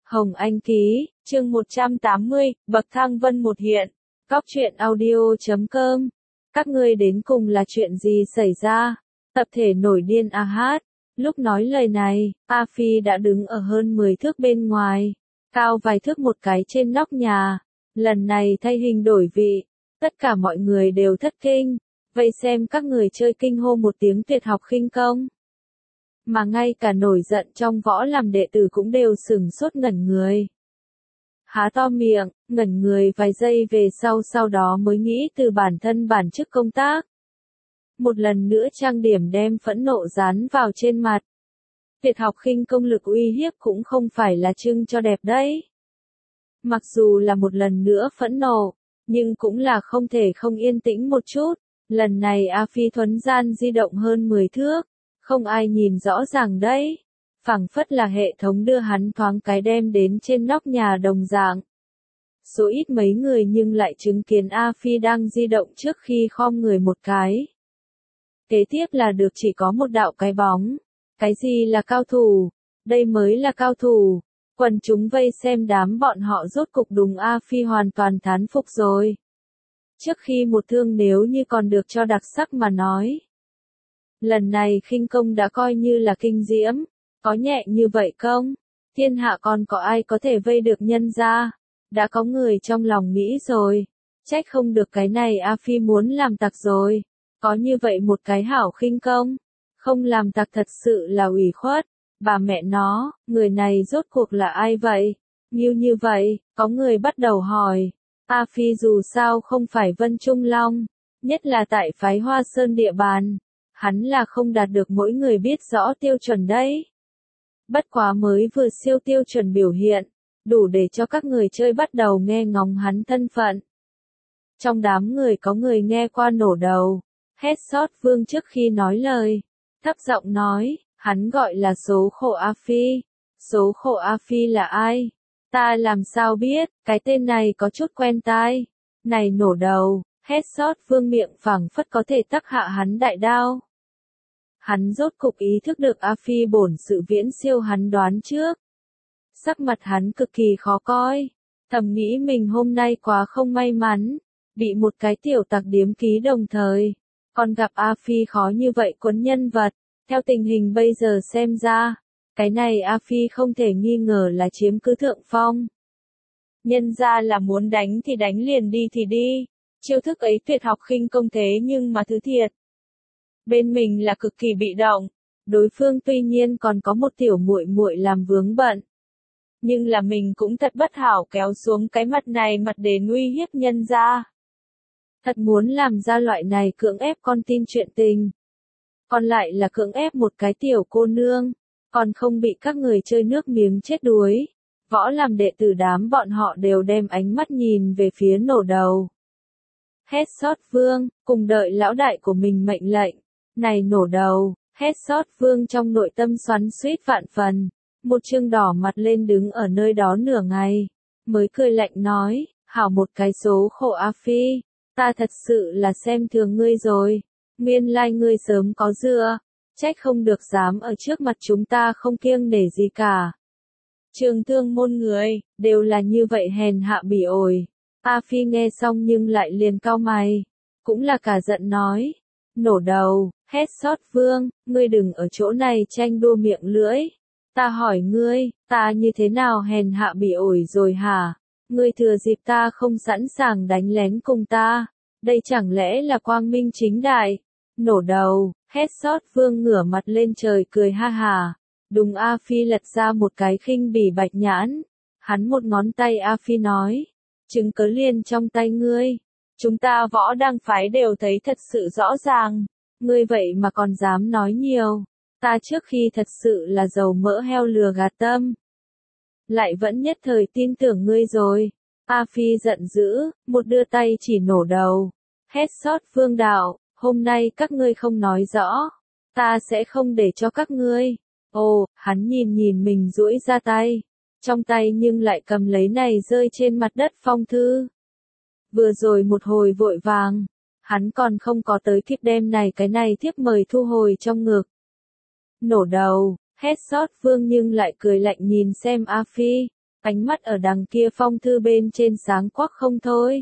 Hồng Anh ký, chương 180, bậc thang vân một hiện. Góc truyện audio.com. Các ngươi đến cùng là chuyện gì xảy ra? Tập thể nổi điên hát. Lúc nói lời này, A Phi đã đứng ở hơn 10 thước bên ngoài, cao vài thước một cái trên nóc nhà. Lần này thay hình đổi vị, tất cả mọi người đều thất kinh, vậy xem các người chơi kinh hô một tiếng tuyệt học khinh công. Mà ngay cả nổi giận trong võ làm đệ tử cũng đều sửng sốt ngẩn người. Há to miệng, ngẩn người vài giây về sau đó mới nghĩ từ bản thân bản chức công tác. Một lần nữa trang điểm đem phẫn nộ dán vào trên mặt. Tuyệt học khinh công lực uy hiếp cũng không phải là trưng cho đẹp đấy. Mặc dù là một lần nữa phẫn nộ, nhưng cũng là không thể không yên tĩnh một chút. Lần này A Phi thuấn gian di động hơn 10 thước. Không ai nhìn rõ ràng đấy. Phảng phất là hệ thống đưa hắn thoáng cái đem đến trên nóc nhà đồng dạng. Số ít mấy người nhưng lại chứng kiến A Phi đang di động trước khi khom người một cái. Kế tiếp là được chỉ có một đạo cái bóng. Cái gì là cao thủ? Đây mới là cao thủ. Quần chúng vây xem đám bọn họ rốt cục đúng A Phi hoàn toàn thán phục rồi. Trước khi một thương nếu như còn được cho đặc sắc mà nói. Lần này khinh công đã coi như là kinh diễm, có nhẹ như vậy không? Thiên hạ còn có ai có thể vây được nhân ra? Đã có người trong lòng nghĩ rồi, trách không được cái này A Phi muốn làm tặc rồi. Có như vậy một cái hảo khinh công, không làm tặc thật sự là ủy khuất. Bà mẹ nó, người này rốt cuộc là ai vậy? Như vậy, có người bắt đầu hỏi. A Phi dù sao không phải Vân Trung Long, nhất là tại phái Hoa Sơn địa bàn. Hắn là không đạt được mỗi người biết rõ tiêu chuẩn đấy. Bất quá mới vừa siêu tiêu chuẩn biểu hiện, đủ để cho các người chơi bắt đầu nghe ngóng hắn thân phận. Trong đám người có người nghe qua nổ đầu, Headshot Vương trước khi nói lời, thấp giọng nói, hắn gọi là số khổ A Phi. Số khổ A Phi là ai? Ta làm sao biết, cái tên này có chút quen tai. Này nổ đầu, Headshot Vương miệng phảng phất có thể tắc hạ hắn đại đao. Hắn rốt cục ý thức được A Phi bổn sự viễn siêu hắn đoán trước. Sắc mặt hắn cực kỳ khó coi, thầm nghĩ mình hôm nay quá không may mắn, bị một cái tiểu tặc điếm ký đồng thời, còn gặp A Phi khó như vậy quấn nhân vật. Theo tình hình bây giờ xem ra, cái này A Phi không thể nghi ngờ là chiếm cứ thượng phong. Nhân ra là muốn đánh thì đánh liền đi thì đi, chiêu thức ấy tuyệt học khinh công thế nhưng mà thứ thiệt. Bên mình là cực kỳ bị động, đối phương tuy nhiên còn có một tiểu muội muội làm vướng bận. Nhưng là mình cũng thật bất hảo kéo xuống cái mặt này mặt để uy hiếp nhân ra. Thật muốn làm ra loại này cưỡng ép con tin chuyện tình. Còn lại là cưỡng ép một cái tiểu cô nương, còn không bị các người chơi nước miếng chết đuối. Võ làm đệ tử đám bọn họ đều đem ánh mắt nhìn về phía nổ đầu. Headshot Vương, cùng đợi lão đại của mình mệnh lệnh. Này nổ đầu, Headshot Vương trong nội tâm xoắn xuýt vạn phần, một trương đỏ mặt lên đứng ở nơi đó nửa ngày, mới cười lạnh nói, hảo một cái số khổ A Phi, ta thật sự là xem thường ngươi rồi, nguyên lai ngươi sớm có dựa, trách không được dám ở trước mặt chúng ta không kiêng nể gì cả. Trường thương môn người, đều là như vậy hèn hạ bỉ ổi. A Phi nghe xong nhưng lại liền cau mày, cũng là cả giận nói. Nổ đầu, Headshot Vương, ngươi đừng ở chỗ này tranh đua miệng lưỡi. Ta hỏi ngươi, ta như thế nào hèn hạ bỉ ổi rồi hả? Ngươi thừa dịp ta không sẵn sàng đánh lén cùng ta. Đây chẳng lẽ là quang minh chính đại? Nổ đầu, Headshot Vương ngửa mặt lên trời cười ha hà. Đùng A Phi lật ra một cái khinh bỉ bạch nhãn. Hắn một ngón tay A Phi nói. Chứng cớ liền trong tay ngươi. Chúng ta võ đang phái đều thấy thật sự rõ ràng. Ngươi vậy mà còn dám nói nhiều. Ta trước khi thật sự là dầu mỡ heo lừa gạt tâm. Lại vẫn nhất thời tin tưởng ngươi rồi. A Phi giận dữ, một đưa tay chỉ nổ đầu. Headshot Vương đạo, hôm nay các ngươi không nói rõ. Ta sẽ không để cho các ngươi. Ồ, hắn nhìn mình duỗi ra tay. Trong tay nhưng lại cầm lấy này rơi trên mặt đất phong thư. Vừa rồi một hồi vội vàng, hắn còn không có tới kịp đem cái này thiếp mời thu hồi trong ngực. Nổ đầu, Headshot Vương nhưng lại cười lạnh nhìn xem A Phi. ánh mắt ở đằng kia phong thư bên trên sáng quắc không thôi.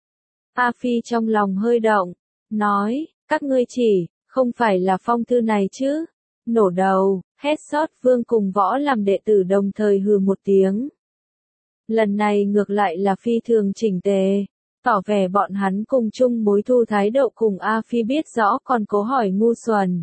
A Phi trong lòng hơi động, nói, các ngươi chỉ, không phải là phong thư này chứ? Nổ đầu, hét sót Vương cùng Võ làm đệ tử đồng thời hừ một tiếng. Lần này ngược lại là phi thường chỉnh tề, tỏ vẻ bọn hắn cùng chung mối thù thái độ cùng A Phi biết rõ còn cố hỏi ngu xuẩn.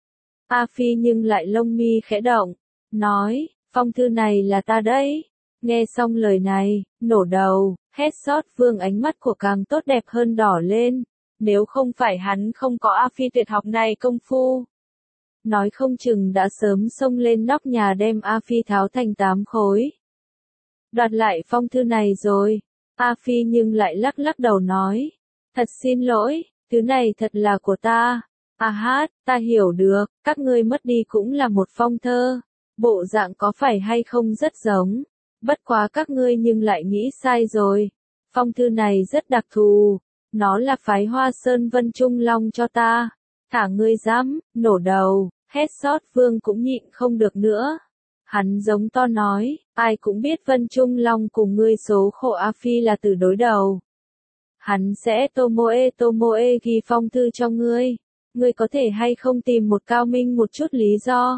A Phi nhưng lại lông mi khẽ động, nói, phong thư này là ta đấy. Nghe xong lời này, nổ đầu, hét sót Vương ánh mắt của càng tốt đẹp hơn đỏ lên, nếu không phải hắn không có A Phi tuyệt học này công phu. Nói không chừng đã sớm xông lên nóc nhà đem A Phi tháo thành 8 khối. Đoạt lại phong thư này rồi, A Phi nhưng lại lắc lắc đầu nói, thật xin lỗi, thứ này thật là của ta. A hát, ta hiểu được, các ngươi mất đi cũng là một phong thơ, bộ dạng có phải hay không rất giống, bất quá các ngươi nhưng lại nghĩ sai rồi, phong thư này rất đặc thù, nó là phái Hoa Sơn Vân Trung Long cho ta, thả ngươi dám, nổ đầu, hét sót Vương cũng nhịn không được nữa. Hắn giống to nói, ai cũng biết Vân Trung Long cùng ngươi số khổ A Phi là từ đối đầu. Hắn sẽ Tomoe ghi phong thư cho ngươi có thể hay không tìm một cao minh một chút lý do.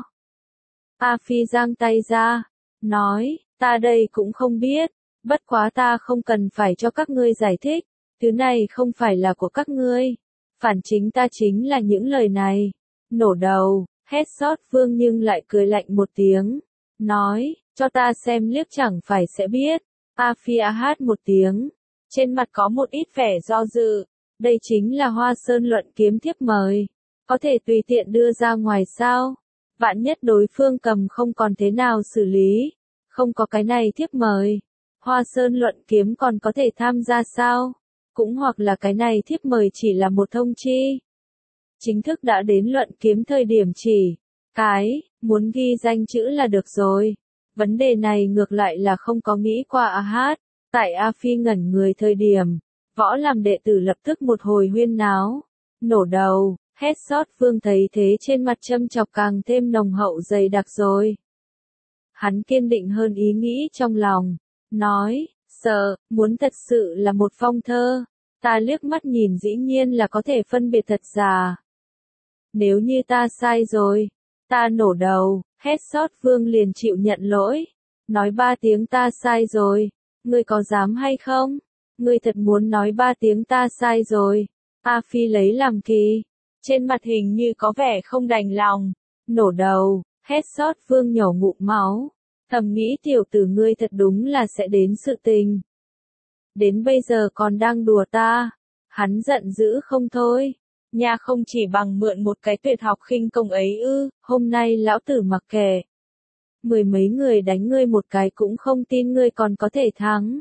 A Phi giang tay ra, nói, ta đây cũng không biết, bất quá ta không cần phải cho các ngươi giải thích, thứ này không phải là của các ngươi, phản chính ta chính là những lời này. Nổ đầu, hét sót Vương nhưng lại cười lạnh một tiếng, nói, cho ta xem liếc chẳng phải sẽ biết. A Phi hát một tiếng, trên mặt có một ít vẻ do dự, đây chính là Hoa Sơn luận kiếm thiếp mời, có thể tùy tiện đưa ra ngoài sao? Vạn nhất đối phương cầm không còn thế nào xử lý, không có cái này thiếp mời, Hoa Sơn luận kiếm còn có thể tham gia sao? Cũng hoặc là cái này thiếp mời chỉ là một thông chi. Chính thức đã đến luận kiếm thời điểm chỉ, muốn ghi danh chữ là được rồi. Vấn đề này ngược lại là không có nghĩ qua A hát, tại A Phi ngẩn người thời điểm, Võ làm đệ tử lập tức một hồi huyên náo, nổ đầu, hét sót Vương thấy thế trên mặt châm chọc càng thêm nồng hậu dày đặc rồi. Hắn kiên định hơn ý nghĩ trong lòng, nói, sợ, muốn thật sự là một phong thơ, ta liếc mắt nhìn dĩ nhiên là có thể phân biệt thật giả. Nếu như ta sai rồi, ta nổ đầu, hét sót Vương liền chịu nhận lỗi, nói 3 tiếng ta sai rồi, ngươi có dám hay không? Ngươi thật muốn nói 3 tiếng ta sai rồi. A Phi lấy làm kỳ, trên mặt hình như có vẻ không đành lòng, nổ đầu, hét sót Vương nhổ ngụm máu, thầm nghĩ tiểu tử ngươi thật đúng là sẽ đến sự tình. Đến bây giờ còn đang đùa ta, hắn giận dữ không thôi. Nha không chỉ bằng mượn một cái tuyệt học khinh công ấy ư, hôm nay lão tử mặc kệ. 10 mấy người đánh ngươi một cái cũng không tin ngươi còn có thể thắng.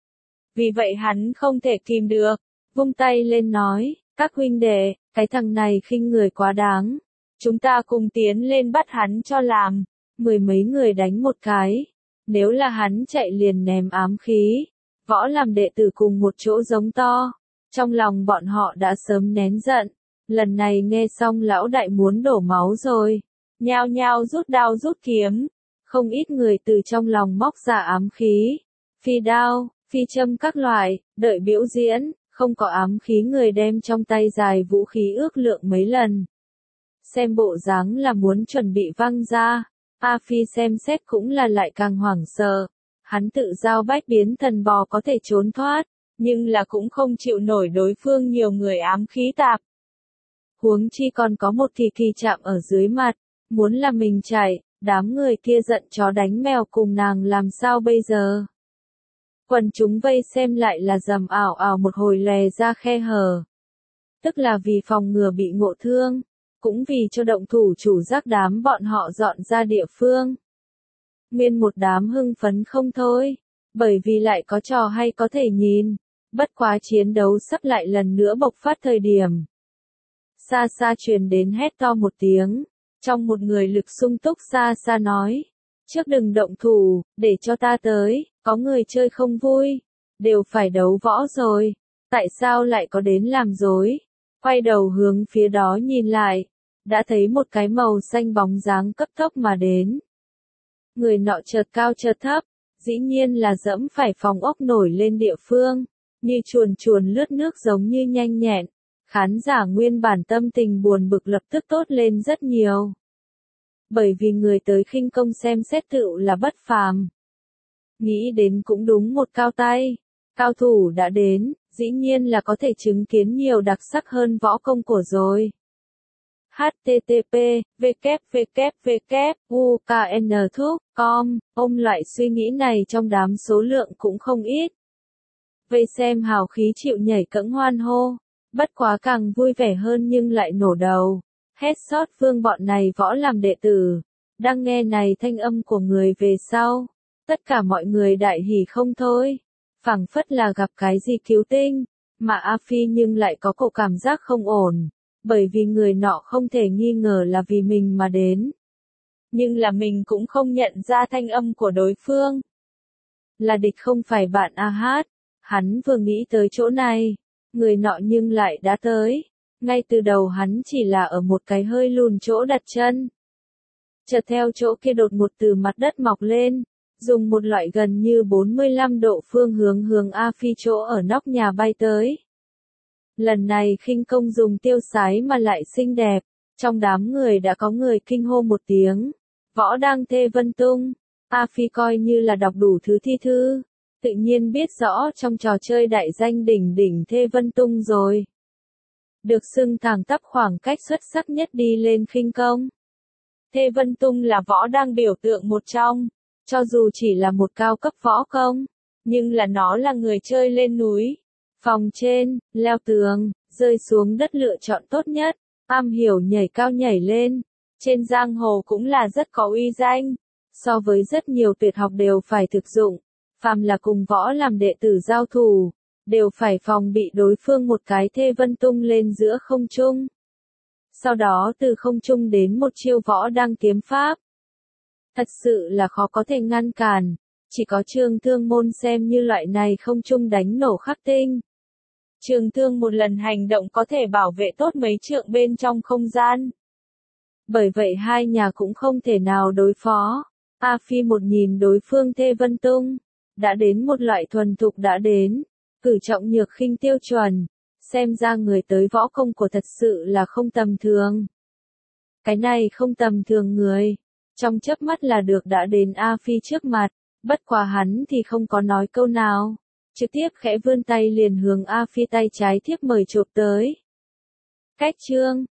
Vì vậy hắn không thể kìm được, vung tay lên nói, các huynh đệ, cái thằng này khinh người quá đáng. Chúng ta cùng tiến lên bắt hắn cho làm. 10 mấy người đánh một cái. Nếu là hắn chạy liền ném ám khí. Võ làm đệ tử cùng một chỗ giống to. Trong lòng bọn họ đã sớm nén giận. Lần này nghe xong lão đại muốn đổ máu rồi. Nhao nhao rút đao rút kiếm. Không ít người từ trong lòng móc ra ám khí. Phi đao, phi châm các loại, đợi biểu diễn, không có ám khí người đem trong tay dài vũ khí ước lượng mấy lần. Xem bộ dáng là muốn chuẩn bị văng ra. A Phi xem xét cũng là lại càng hoảng sợ. Hắn tự giao bách biến thần bò có thể trốn thoát, nhưng là cũng không chịu nổi đối phương nhiều người ám khí tạp. Huống chi còn có một kỳ kỳ chạm ở dưới mặt, muốn là mình chạy, đám người kia giận chó đánh mèo cùng nàng làm sao bây giờ. Quần chúng vây xem lại là rầm ảo ảo một hồi lè ra khe hở. Tức là vì phòng ngừa bị ngộ thương, cũng vì cho động thủ chủ giác đám bọn họ dọn ra địa phương. Nguyên một đám hưng phấn không thôi, bởi vì lại có trò hay có thể nhìn, bất quá chiến đấu sắp lại lần nữa bộc phát thời điểm. Xa xa truyền đến hét to một tiếng, trong một người lực sung túc xa xa nói, trước đừng động thủ, để cho ta tới, có người chơi không vui, đều phải đấu võ rồi, tại sao lại có đến làm dối, quay đầu hướng phía đó nhìn lại, đã thấy một cái màu xanh bóng dáng cấp tốc mà đến. Người nọ chợt cao chợt thấp, dĩ nhiên là dẫm phải phòng ốc nổi lên địa phương, như chuồn chuồn lướt nước giống như nhanh nhẹn. Khán giả nguyên bản tâm tình buồn bực lập tức tốt lên rất nhiều. Bởi vì người tới khinh công xem xét tựu là bất phàm. Nghĩ đến cũng đúng, một cao tay, cao thủ đã đến, dĩ nhiên là có thể chứng kiến nhiều đặc sắc hơn võ công của rồi. http www.uknthuc.com. Loại suy nghĩ này trong đám số lượng cũng không ít. Vây xem hào khí chịu nhảy cẫng hoan hô, bất quá càng vui vẻ hơn nhưng lại nổ đầu. Headshot Vương bọn này võ làm đệ tử, đang nghe này thanh âm của người về sau. Tất cả mọi người đại hỉ không thôi, phảng phất là gặp cái gì cứu tinh, mà A Phi nhưng lại có cổ cảm giác không ổn, bởi vì người nọ không thể nghi ngờ là vì mình mà đến. Nhưng là mình cũng không nhận ra thanh âm của đối phương. Là địch không phải bạn A Hát, hắn vừa nghĩ tới chỗ này, người nọ nhưng lại đã tới. Ngay từ đầu hắn chỉ là ở một cái hơi lùn chỗ đặt chân. Chợt theo chỗ kia đột ngột từ mặt đất mọc lên, dùng một loại gần như 45 độ phương hướng A Phi chỗ ở nóc nhà bay tới. Lần này khinh công dùng tiêu sái mà lại xinh đẹp, trong đám người đã có người kinh hô một tiếng. Võ đang Thê Vân Tung. A Phi coi như là đọc đủ thứ thi thư, tự nhiên biết rõ trong trò chơi đại danh đỉnh đỉnh Thê Vân Tung rồi. Được xưng thẳng tắp khoảng cách xuất sắc nhất đi lên khinh công. Thê Vân Tung là võ đang biểu tượng một trong, cho dù chỉ là một cao cấp võ công, nhưng là nó là người chơi lên núi, phòng trên, leo tường, rơi xuống đất lựa chọn tốt nhất, am hiểu nhảy cao nhảy lên, trên giang hồ cũng là rất có uy danh, so với rất nhiều tuyệt học đều phải thực dụng, phàm là cùng võ làm đệ tử giao thủ, đều phải phòng bị đối phương một cái Thê Vân Tung lên giữa không trung. Sau đó từ không trung đến một chiêu võ đang kiếm pháp. Thật sự là khó có thể ngăn cản, chỉ có Trường Thương môn xem như loại này không trung đánh nổ khắc tinh. Trường Thương một lần hành động có thể bảo vệ tốt mấy trượng bên trong không gian. Bởi vậy hai nhà cũng không thể nào đối phó. A Phi một nhìn đối phương Thê Vân Tung, đã đến một loại thuần thục đã đến, cử trọng nhược khinh tiêu chuẩn, xem ra người tới võ công của thật sự là không tầm thường. Cái này không tầm thường người, trong chớp mắt là được đã đến A Phi trước mặt, bất quá hắn thì không có nói câu nào, trực tiếp khẽ vươn tay liền hướng A Phi tay trái thiếp mời chộp tới. Cách chương